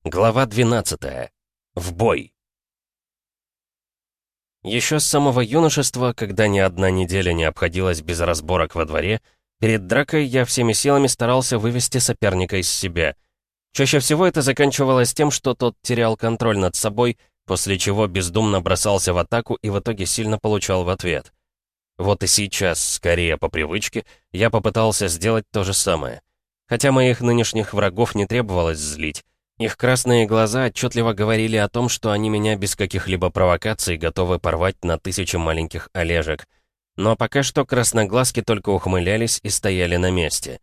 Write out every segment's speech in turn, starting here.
Глава 12. В бой. Еще с самого юношества, когда ни одна неделя не обходилась без разборок во дворе, перед дракой я всеми силами старался вывести соперника из себя. Чаще всего это заканчивалось тем, что тот терял контроль над собой, после чего бездумно бросался в атаку и в итоге сильно получал в ответ. Вот и сейчас, скорее по привычке, я попытался сделать то же самое. Хотя моих нынешних врагов не требовалось злить. Их красные глаза отчетливо говорили о том, что они меня без каких-либо провокаций готовы порвать на тысячи маленьких олежек. Но пока что красноглазки только ухмылялись и стояли на месте.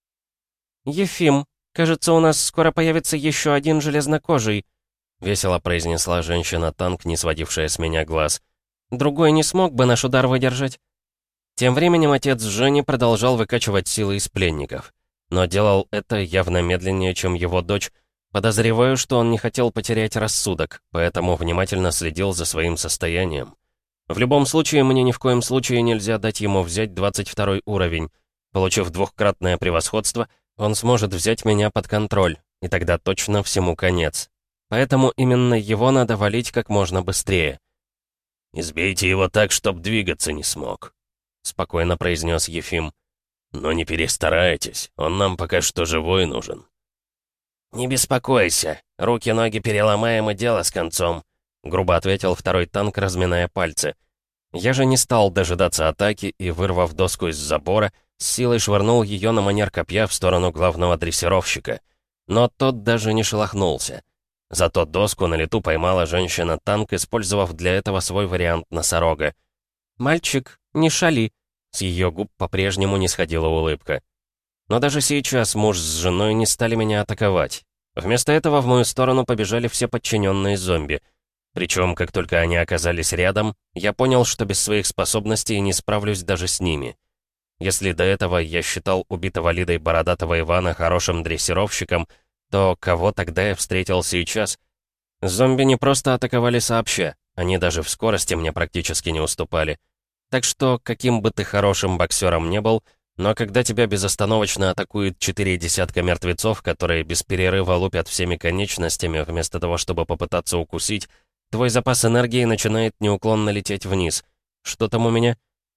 «Ефим, кажется, у нас скоро появится еще один железнокожий», — весело произнесла женщина-танк, не сводившая с меня глаз. «Другой не смог бы наш удар выдержать». Тем временем отец Жени продолжал выкачивать силы из пленников. Но делал это явно медленнее, чем его дочь. Подозреваю, что он не хотел потерять рассудок, поэтому внимательно следил за своим состоянием. В любом случае, мне ни в коем случае нельзя дать ему взять 22 уровень. Получив двухкратное превосходство, он сможет взять меня под контроль, и тогда точно всему конец. Поэтому именно его надо валить как можно быстрее. «Избейте его так, чтоб двигаться не смог», — спокойно произнес Ефим. «Но не перестарайтесь, он нам пока что живой нужен». «Не беспокойся, руки-ноги переломаем и дело с концом», — грубо ответил второй танк, разминая пальцы. Я же не стал дожидаться атаки и, вырвав доску из забора, с силой швырнул ее на манер копья в сторону главного дрессировщика. Но тот даже не шелохнулся. Зато доску на лету поймала женщина-танк, использовав для этого свой вариант носорога. «Мальчик, не шали», — с ее губ по-прежнему не сходила улыбка. Но даже сейчас муж с женой не стали меня атаковать. Вместо этого в мою сторону побежали все подчиненные зомби. Причем, как только они оказались рядом, я понял, что без своих способностей не справлюсь даже с ними. Если до этого я считал убитого Лидой бородатого Ивана хорошим дрессировщиком, то кого тогда я встретил сейчас? Зомби не просто атаковали сообща, они даже в скорости мне практически не уступали. Так что, каким бы ты хорошим боксером не был, но когда тебя безостановочно атакуют 4 десятка мертвецов, которые без перерыва лупят всеми конечностями, вместо того, чтобы попытаться укусить, твой запас энергии начинает неуклонно лететь вниз. Что там у меня?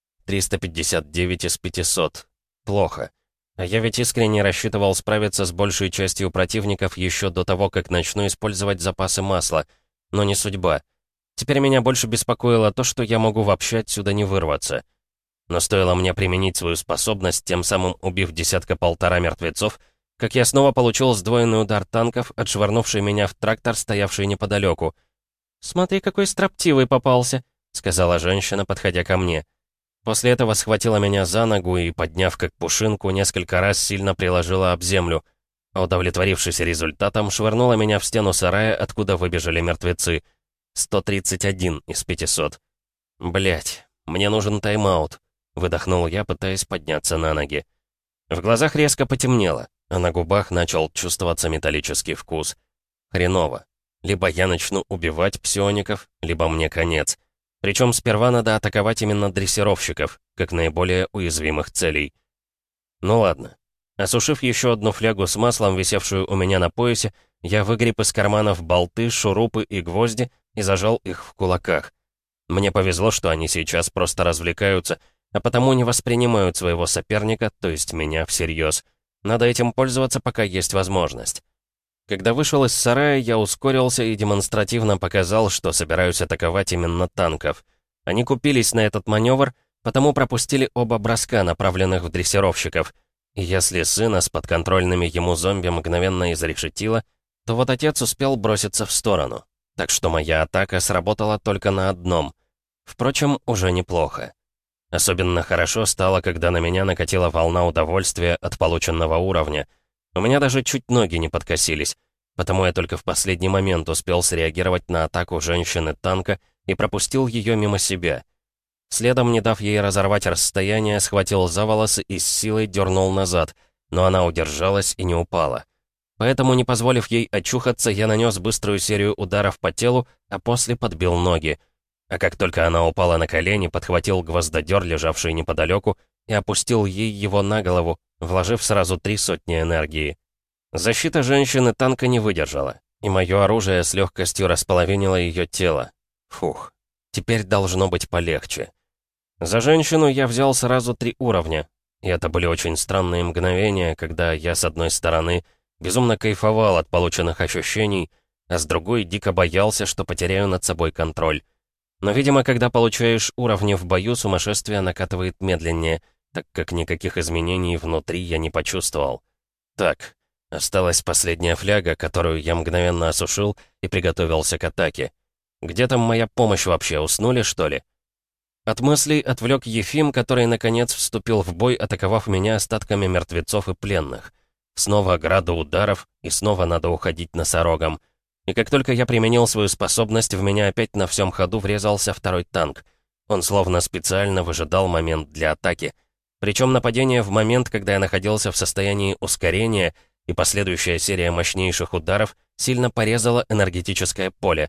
359 из 500. Плохо. А я ведь искренне рассчитывал справиться с большей частью противников еще до того, как начну использовать запасы масла. Но не судьба. Теперь меня больше беспокоило то, что я могу вообще отсюда не вырваться. Но стоило мне применить свою способность, тем самым убив десятка-полтора мертвецов, как я снова получил сдвоенный удар танков, отшвырнувший меня в трактор, стоявший неподалеку. «Смотри, какой строптивый попался», — сказала женщина, подходя ко мне. После этого схватила меня за ногу и, подняв как пушинку, несколько раз сильно приложила об землю. Удовлетворившись результатом, швырнула меня в стену сарая, откуда выбежали мертвецы. 131 из 500. Блять, мне нужен тайм-аут. Выдохнул я, пытаясь подняться на ноги. В глазах резко потемнело, а на губах начал чувствоваться металлический вкус. Хреново. Либо я начну убивать псиоников, либо мне конец. Причем сперва надо атаковать именно дрессировщиков, как наиболее уязвимых целей. Ну ладно. Осушив еще одну флягу с маслом, висевшую у меня на поясе, я выгреб из карманов болты, шурупы и гвозди и зажал их в кулаках. Мне повезло, что они сейчас просто развлекаются, а потому не воспринимают своего соперника, то есть меня, всерьез. Надо этим пользоваться, пока есть возможность. Когда вышел из сарая, я ускорился и демонстративно показал, что собираюсь атаковать именно танков. Они купились на этот маневр, потому пропустили оба броска, направленных в дрессировщиков. И если сына с подконтрольными ему зомби мгновенно изрешетило, то вот отец успел броситься в сторону. Так что моя атака сработала только на одном. Впрочем, уже неплохо. Особенно хорошо стало, когда на меня накатила волна удовольствия от полученного уровня. У меня даже чуть ноги не подкосились, потому я только в последний момент успел среагировать на атаку женщины-танка и пропустил ее мимо себя. Следом, не дав ей разорвать расстояние, схватил за волосы и с силой дернул назад, но она удержалась и не упала. Поэтому, не позволив ей очухаться, я нанес быструю серию ударов по телу, а после подбил ноги. А как только она упала на колени, подхватил гвоздодер, лежавший неподалеку, и опустил ей его на голову, вложив сразу 300 энергии. Защита женщины танка не выдержала, и мое оружие с легкостью располовинило ее тело. Фух, теперь должно быть полегче. За женщину я взял сразу 3 уровня, и это были очень странные мгновения, когда я, с одной стороны, безумно кайфовал от полученных ощущений, а с другой дико боялся, что потеряю над собой контроль. Но, видимо, когда получаешь уровни в бою, сумасшествие накатывает медленнее, так как никаких изменений внутри я не почувствовал. Так, осталась последняя фляга, которую я мгновенно осушил и приготовился к атаке. Где там моя помощь вообще, уснули, что ли? От мыслей отвлек Ефим, который, наконец, вступил в бой, атаковав меня остатками мертвецов и пленных. Снова града ударов, и снова надо уходить носорогом. И как только я применил свою способность, в меня опять на всем ходу врезался второй танк. Он словно специально выжидал момент для атаки. Причем нападение в момент, когда я находился в состоянии ускорения, и последующая серия мощнейших ударов сильно порезала энергетическое поле.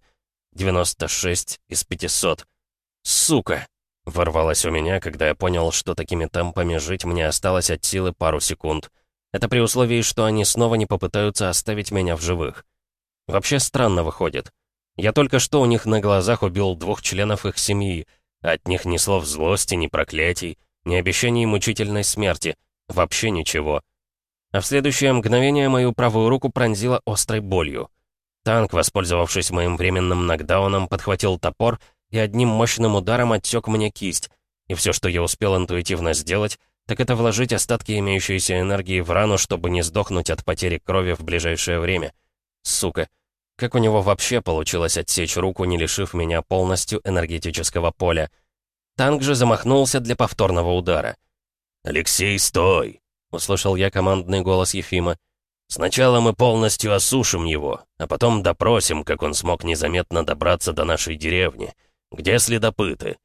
96 из 500. «Сука!» — ворвалось у меня, когда я понял, что такими темпами жить мне осталось от силы пару секунд. Это при условии, что они снова не попытаются оставить меня в живых. Вообще странно выходит. Я только что у них на глазах убил 2 членов их семьи, а от них ни слов злости, ни проклятий, ни обещаний мучительной смерти. Вообще ничего. А в следующее мгновение мою правую руку пронзило острой болью. Танк, воспользовавшись моим временным нокдауном, подхватил топор и одним мощным ударом отсек мне кисть. И все, что я успел интуитивно сделать, так это вложить остатки имеющейся энергии в рану, чтобы не сдохнуть от потери крови в ближайшее время. Сука. Как у него вообще получилось отсечь руку, не лишив меня полностью энергетического поля? Танк же замахнулся для повторного удара. «Алексей, стой!» — услышал я командный голос Ефима. «Сначала мы полностью осушим его, а потом допросим, как он смог незаметно добраться до нашей деревни. Где следопыты?»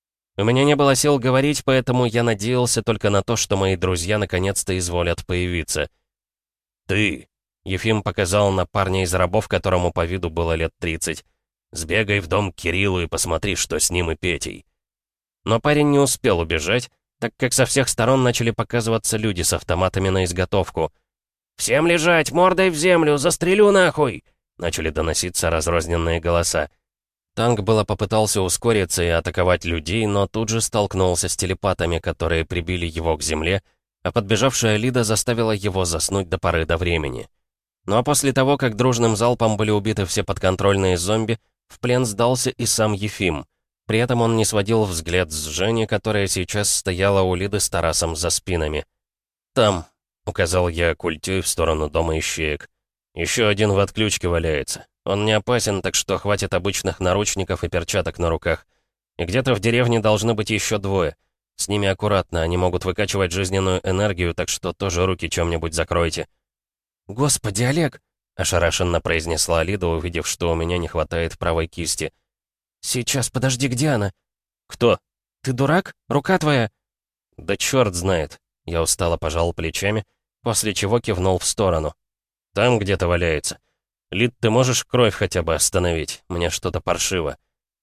У меня не было сил говорить, поэтому я надеялся только на то, что мои друзья наконец-то изволят появиться. «Ты!» — Ефим показал на парня из рабов, которому по виду было лет 30. «Сбегай в дом к Кириллу и посмотри, что с ним и Петей». Но парень не успел убежать, так как со всех сторон начали показываться люди с автоматами на изготовку. «Всем лежать, мордой в землю, застрелю нахуй!» Начали доноситься разрозненные голоса. Танк было попытался ускориться и атаковать людей, но тут же столкнулся с телепатами, которые прибили его к земле, а подбежавшая Лида заставила его заснуть до поры до времени. Ну а после того, как дружным залпом были убиты все подконтрольные зомби, в плен сдался и сам Ефим. При этом он не сводил взгляд с Жени, которая сейчас стояла у Лиды с Тарасом за спинами. «Там», — указал я культей в сторону дома ищеек. «Еще один в отключке валяется. Он не опасен, так что хватит обычных наручников и перчаток на руках. И где-то в деревне должны быть еще 2. С ними аккуратно, они могут выкачивать жизненную энергию, так что тоже руки чем-нибудь закройте». «Господи, Олег!» — ошарашенно произнесла Лида, увидев, что у меня не хватает правой кисти. «Сейчас, подожди, где она?» «Кто?» «Ты дурак? Рука твоя?» «Да черт знает». Я устало пожал плечами, после чего кивнул в сторону. «Там где-то валяется. Лид, ты можешь кровь хотя бы остановить? Мне что-то паршиво».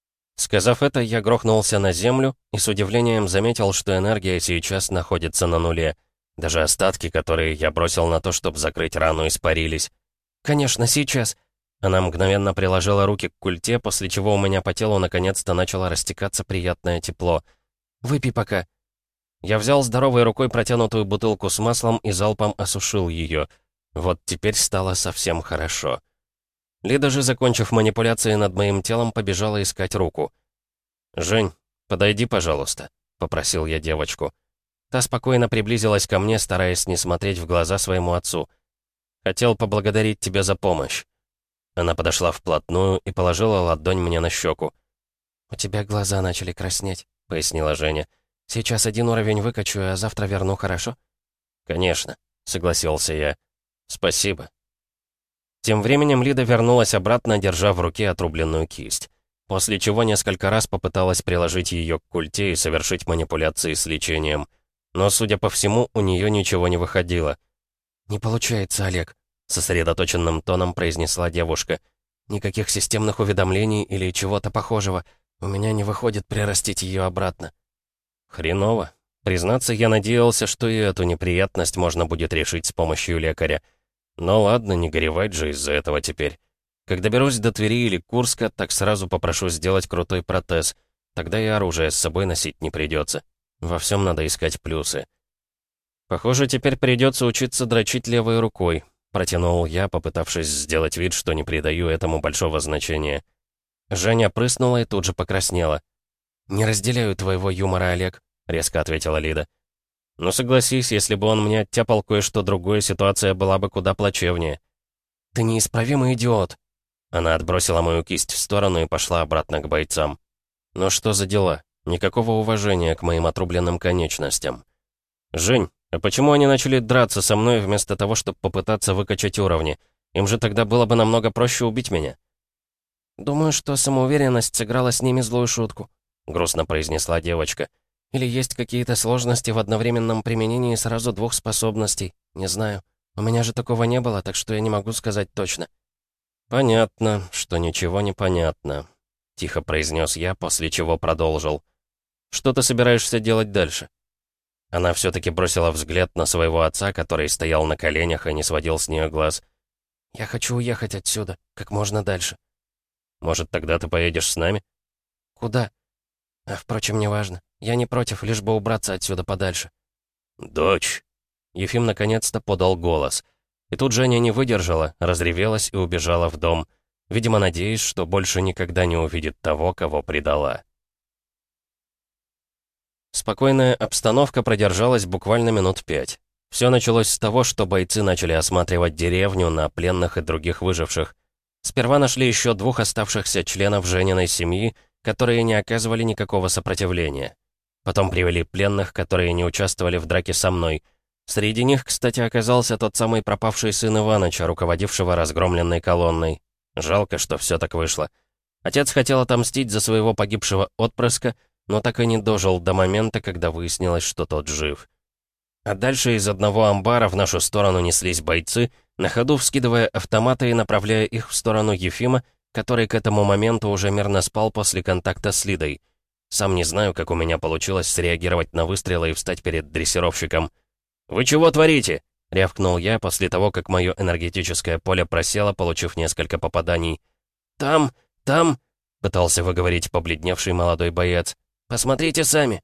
Сказав это, я грохнулся на землю и с удивлением заметил, что энергия сейчас находится на нуле. Даже остатки, которые я бросил на то, чтобы закрыть рану, испарились. «Конечно, сейчас!» Она мгновенно приложила руки к культе, после чего у меня по телу наконец-то начало растекаться приятное тепло. «Выпей пока». Я взял здоровой рукой протянутую бутылку с маслом и залпом осушил ее. Вот теперь стало совсем хорошо. Лида же, закончив манипуляции над моим телом, побежала искать руку. «Жень, подойди, пожалуйста», — попросил я девочку. Та спокойно приблизилась ко мне, стараясь не смотреть в глаза своему отцу. «Хотел поблагодарить тебя за помощь». Она подошла вплотную и положила ладонь мне на щеку. «У тебя глаза начали краснеть», — пояснила Женя. «Сейчас 1 уровень выкачу, а завтра верну, хорошо?» «Конечно», — согласился я. «Спасибо». Тем временем Лида вернулась обратно, держа в руке отрубленную кисть. После чего несколько раз попыталась приложить ее к культе и совершить манипуляции с лечением. Но, судя по всему, у нее ничего не выходило. «Не получается, Олег», — сосредоточенным тоном произнесла девушка. «Никаких системных уведомлений или чего-то похожего. У меня не выходит прирастить ее обратно». «Хреново. Признаться, я надеялся, что и эту неприятность можно будет решить с помощью лекаря. Но ладно, не горевать же из-за этого теперь. Как доберусь до Твери или Курска, так сразу попрошу сделать крутой протез. Тогда и оружие с собой носить не придется. Во всем надо искать плюсы. Похоже, теперь придется учиться дрочить левой рукой, протянул я, попытавшись сделать вид, что не придаю этому большого значения. Женя прыснула и тут же покраснела. «Не разделяю твоего юмора, Олег», — резко ответила Лида. «Ну согласись, если бы он мне оттяпал кое-что другое, ситуация была бы куда плачевнее». «Ты неисправимый идиот!» Она отбросила мою кисть в сторону и пошла обратно к бойцам. «Ну что за дела? Никакого уважения к моим отрубленным конечностям». «Жень, а почему они начали драться со мной вместо того, чтобы попытаться выкачать уровни? Им же тогда было бы намного проще убить меня». «Думаю, что самоуверенность сыграла с ними злую шутку», — грустно произнесла девочка. «Или есть какие-то сложности в одновременном применении сразу двух способностей. Не знаю. У меня же такого не было, так что я не могу сказать точно». «Понятно, что ничего не понятно», — тихо произнес я, после чего продолжил. «Что ты собираешься делать дальше?» Она все-таки бросила взгляд на своего отца, который стоял на коленях и не сводил с нее глаз. «Я хочу уехать отсюда, как можно дальше». «Может, тогда ты поедешь с нами?» «Куда?» «Впрочем, неважно. Я не против, лишь бы убраться отсюда подальше». «Дочь!» Ефим наконец-то подал голос. И тут Женя не выдержала, разревелась и убежала в дом, видимо, надеясь, что больше никогда не увидит того, кого предала. Спокойная обстановка продержалась буквально минут 5. Все началось с того, что бойцы начали осматривать деревню на пленных и других выживших. Сперва нашли еще 2 оставшихся членов Жениной семьи, которые не оказывали никакого сопротивления. Потом привели пленных, которые не участвовали в драке со мной. Среди них, кстати, оказался тот самый пропавший сын Иваныча, руководившего разгромленной колонной. Жалко, что все так вышло. Отец хотел отомстить за своего погибшего отпрыска, но так и не дожил до момента, когда выяснилось, что тот жив. А дальше из одного амбара в нашу сторону неслись бойцы, на ходу вскидывая автоматы и направляя их в сторону Ефима, который к этому моменту уже мирно спал после контакта с Лидой. Сам не знаю, как у меня получилось среагировать на выстрелы и встать перед дрессировщиком. «Вы чего творите?» — рявкнул я после того, как мое энергетическое поле просело, получив несколько попаданий. «Там, там...» — пытался выговорить побледневший молодой боец. «Посмотрите сами».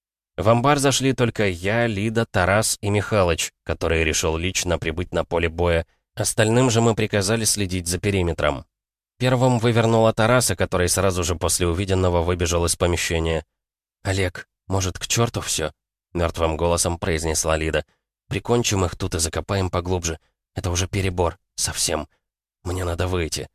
В амбар зашли только я, Лида, Тарас и Михалыч, который решил лично прибыть на поле боя. Остальным же мы приказали следить за периметром. Первым вывернула Тараса, который сразу же после увиденного выбежал из помещения. «Олег, может, к черту все?» — мертвым голосом произнесла Лида. «Прикончим их тут и закопаем поглубже. Это уже перебор. Совсем. Мне надо выйти».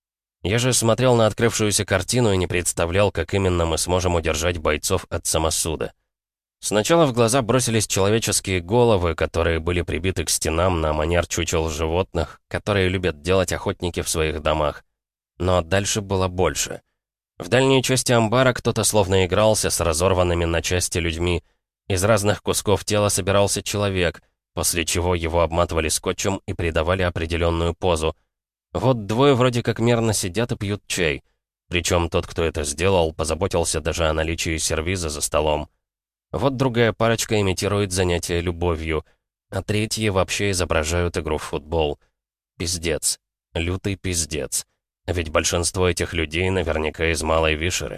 Я же смотрел на открывшуюся картину и не представлял, как именно мы сможем удержать бойцов от самосуда. Сначала в глаза бросились человеческие головы, которые были прибиты к стенам на манер чучел животных, которые любят делать охотники в своих домах. Но дальше было больше. В дальней части амбара кто-то словно игрался с разорванными на части людьми. Из разных кусков тела собирался человек, после чего его обматывали скотчем и придавали определенную позу. Вот 2 вроде как мирно сидят и пьют чай. Причем тот, кто это сделал, позаботился даже о наличии сервиза за столом. Вот другая парочка имитирует занятие любовью, а 3 вообще изображают игру в футбол. Пиздец. Лютый пиздец. Ведь большинство этих людей наверняка из Малой Вишеры.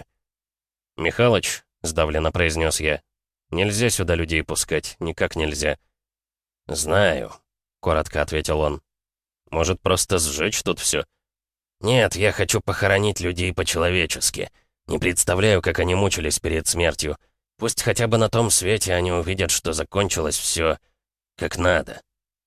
«Михалыч», — сдавленно произнес я, — «нельзя сюда людей пускать, никак нельзя». «Знаю», — коротко ответил он. «Может, просто сжечь тут все?» «Нет, я хочу похоронить людей по-человечески. Не представляю, как они мучились перед смертью. Пусть хотя бы на том свете они увидят, что закончилось все как надо».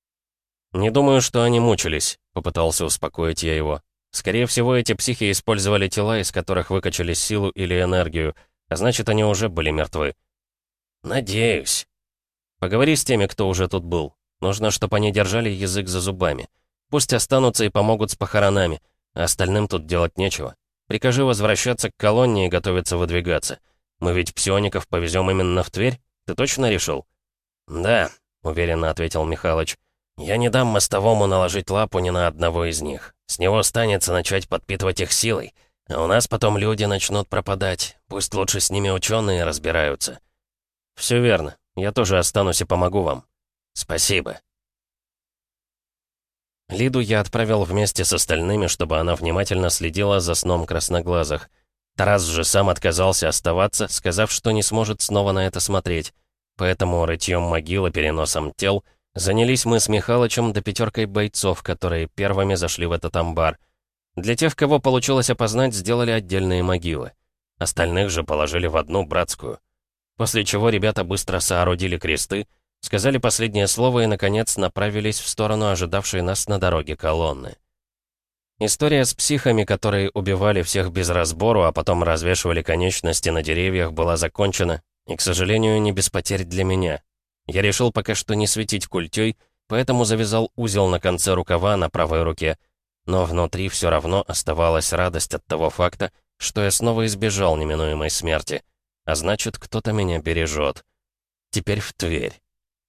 «Не думаю, что они мучились», — попытался успокоить я его. «Скорее всего, эти психи использовали тела, из которых выкачали силу или энергию, а значит, они уже были мертвы». «Надеюсь». «Поговори с теми, кто уже тут был. Нужно, чтобы они держали язык за зубами. Пусть останутся и помогут с похоронами, а остальным тут делать нечего. Прикажи возвращаться к колонне и готовиться выдвигаться. Мы ведь псиоников повезем именно в Тверь? Ты точно решил?» «Да», — уверенно ответил Михалыч. «Я не дам мостовому наложить лапу ни на одного из них. С него станется начать подпитывать их силой. А у нас потом люди начнут пропадать. Пусть лучше с ними ученые разбираются». «Все верно. Я тоже останусь и помогу вам». «Спасибо». Лиду я отправил вместе с остальными, чтобы она внимательно следила за сном красноглазых. Тарас же сам отказался оставаться, сказав, что не сможет снова на это смотреть. Поэтому рытьем могилы, переносом тел занялись мы с Михалычем да 5 бойцов, которые первыми зашли в этот амбар. Для тех, кого получилось опознать, сделали отдельные могилы. Остальных же положили в одну братскую. После чего ребята быстро соорудили кресты, сказали последнее слово и, наконец, направились в сторону ожидавшей нас на дороге колонны. История с психами, которые убивали всех без разбору, а потом развешивали конечности на деревьях, была закончена, и, к сожалению, не без потерь для меня. Я решил пока что не светить культей, поэтому завязал узел на конце рукава на правой руке, но внутри все равно оставалась радость от того факта, что я снова избежал неминуемой смерти, а значит, кто-то меня бережет. Теперь в Тверь.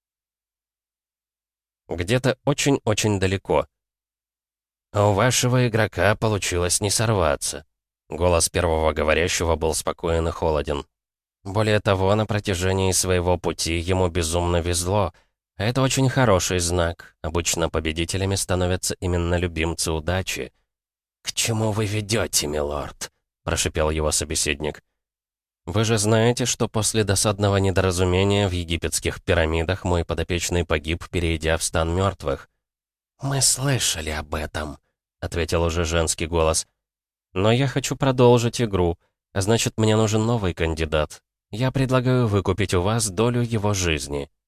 Где-то очень-очень далеко. «А у вашего игрока получилось не сорваться». Голос первого говорящего был спокоен и холоден. Более того, на протяжении своего пути ему безумно везло. А это очень хороший знак. Обычно победителями становятся именно любимцы удачи. «К чему вы ведете, милорд?» — прошипел его собеседник. «Вы же знаете, что после досадного недоразумения в египетских пирамидах мой подопечный погиб, перейдя в стан мертвых». «Мы слышали об этом», — ответил уже женский голос. «Но я хочу продолжить игру, а значит, мне нужен новый кандидат. Я предлагаю выкупить у вас долю его жизни».